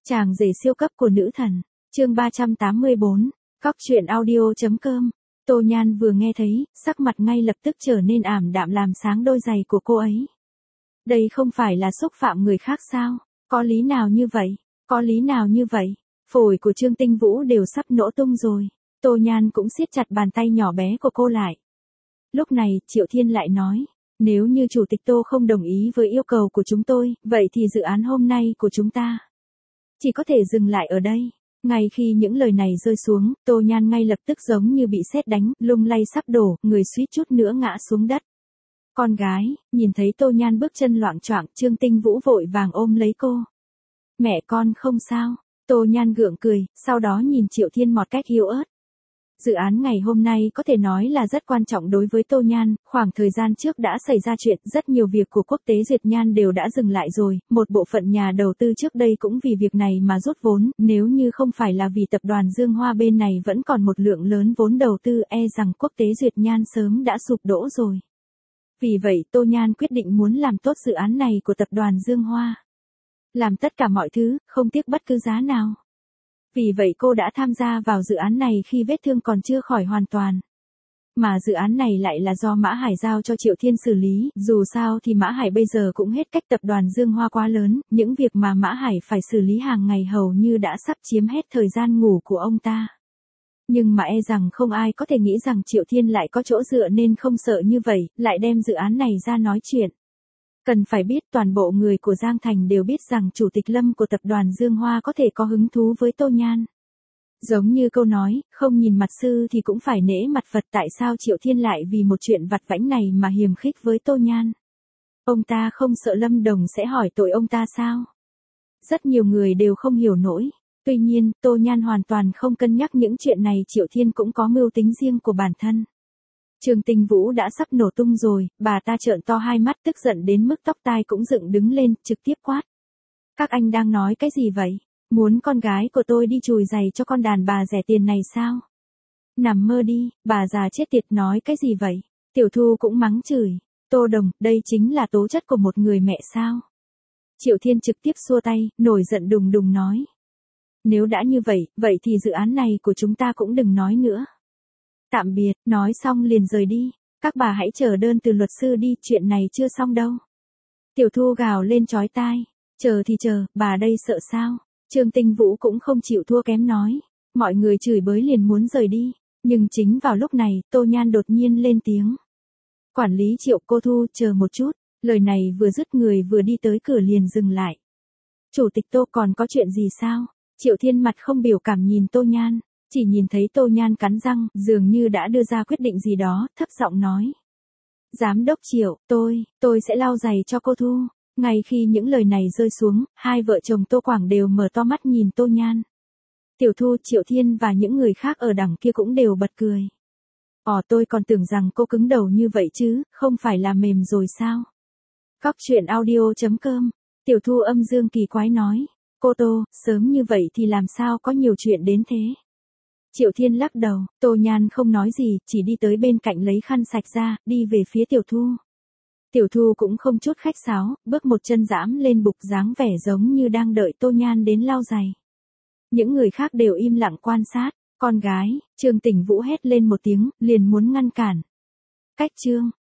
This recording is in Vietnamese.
Chàng rể siêu cấp của nữ thần, chương 384, Cóc truyện audio.com. Tô Nhan vừa nghe thấy, sắc mặt ngay lập tức trở nên ảm đạm làm sáng đôi giày của cô ấy. Đây không phải là xúc phạm người khác sao? Có lý nào như vậy? Có lý nào như vậy? Phổi của Trương Tinh Vũ đều sắp nổ tung rồi. Tô Nhan cũng siết chặt bàn tay nhỏ bé của cô lại. Lúc này, Triệu Thiên lại nói, nếu như chủ tịch Tô không đồng ý với yêu cầu của chúng tôi, vậy thì dự án hôm nay của chúng ta chỉ có thể dừng lại ở đây. Ngay khi những lời này rơi xuống, Tô Nhan ngay lập tức giống như bị sét đánh, lung lay sắp đổ, người suýt chút nữa ngã xuống đất. Con gái, nhìn thấy Tô Nhan bước chân loạng choạng, Trương Tinh Vũ vội vàng ôm lấy cô. Mẹ con không sao. Tô Nhan gượng cười, sau đó nhìn Triệu Thiên một cách yếu ớt. Dự án ngày hôm nay có thể nói là rất quan trọng đối với Tô Nhan, khoảng thời gian trước đã xảy ra chuyện, rất nhiều việc của Quốc tế Duyệt Nhan đều đã dừng lại rồi, một bộ phận nhà đầu tư trước đây cũng vì việc này mà rút vốn, nếu như không phải là vì tập đoàn Dương Hoa bên này vẫn còn một lượng lớn vốn đầu tư, rằng Quốc tế Duyệt Nhan sớm đã sụp đổ rồi. Vì vậy Tô Nhan quyết định muốn làm tốt dự án này của tập đoàn Dương Hoa. Làm tất cả mọi thứ, không tiếc bất cứ giá nào. Vì vậy cô đã tham gia vào dự án này khi vết thương còn chưa khỏi hoàn toàn. Mà dự án này lại là do Mã Hải giao cho Triệu Thiên xử lý, dù sao thì Mã Hải bây giờ cũng hết cách, tập đoàn Dương Hoa quá lớn, những việc mà Mã Hải phải xử lý hàng ngày hầu như đã sắp chiếm hết thời gian ngủ của ông ta. Nhưng mà rằng không ai có thể nghĩ rằng Triệu Thiên lại có chỗ dựa nên không sợ như vậy, lại đem dự án này ra nói chuyện. Cần phải biết toàn bộ người của Giang Thành đều biết rằng Chủ tịch Lâm của tập đoàn Dương Hoa có thể có hứng thú với Tô Nhan. Giống như câu nói, không nhìn mặt sư thì cũng phải nể mặt Phật, tại sao Triệu Thiên lại vì một chuyện vặt vãnh này mà hiềm khích với Tô Nhan? Ông ta không sợ Lâm Đồng sẽ hỏi tội ông ta sao? Rất nhiều người đều không hiểu nổi. Tuy nhiên, Tô Nhan hoàn toàn không cân nhắc những chuyện này, Triệu Thiên cũng có mưu tính riêng của bản thân. Trương Tinh Vũ đã sắp nổ tung rồi, bà ta trợn to hai mắt tức giận đến mức tóc tai cũng dựng đứng lên, trực tiếp quát. Các anh đang nói cái gì vậy? Muốn con gái của tôi đi chùi giày cho con đàn bà rẻ tiền này sao? Nằm mơ đi, bà già chết tiệt, nói cái gì vậy? Tiểu Thu cũng mắng chửi. Tô Đồng, đây chính là tố chất của một người mẹ sao? Triệu Thiên trực tiếp xua tay, nổi giận đùng đùng nói. Nếu đã như vậy, vậy thì dự án này của chúng ta cũng đừng nói nữa. Tạm biệt, nói xong liền rời đi. Các bà hãy chờ đơn từ luật sư đi, chuyện này chưa xong đâu. Tiểu Thu gào lên chói tai. Chờ thì chờ, bà đây sợ sao? Trương Tinh Vũ cũng không chịu thua kém nói. Mọi người chửi bới liền muốn rời đi. Nhưng chính vào lúc này, Tô Nhan đột nhiên lên tiếng. Quản lý Triệu, cô Thu, chờ một chút. Lời này vừa dứt, người vừa đi tới cửa liền dừng lại. Chủ tịch Tô, còn có chuyện gì sao? Triệu Thiên mặt không biểu cảm nhìn Tô Nhan. Chỉ nhìn thấy Tô Nhan cắn răng, dường như đã đưa ra quyết định gì đó, thấp giọng nói. Giám đốc Triệu, tôi sẽ lau giày cho cô Thu. Ngay khi những lời này rơi xuống, hai vợ chồng Tô Quảng đều mở to mắt nhìn Tô Nhan. Tiểu Thu, Triệu Thiên và những người khác ở đằng kia cũng đều bật cười. Tôi còn tưởng rằng cô cứng đầu như vậy chứ, không phải là mềm rồi sao? Cóc truyện audio.com. Tiểu Thu âm dương kỳ quái nói. Cô Tô, sớm như vậy thì làm sao có nhiều chuyện đến thế? Triệu Thiên lắc đầu, Tô Nhan không nói gì, chỉ đi tới bên cạnh lấy khăn sạch ra, đi về phía Tiểu Thu. Tiểu Thu cũng không chút khách sáo, bước một chân dẫm lên bục, dáng vẻ giống như đang đợi Tô Nhan đến lau giày. Những người khác đều im lặng quan sát. Con gái, Trương Tinh Vũ hét lên một tiếng, liền muốn ngăn cản. Cách Trương,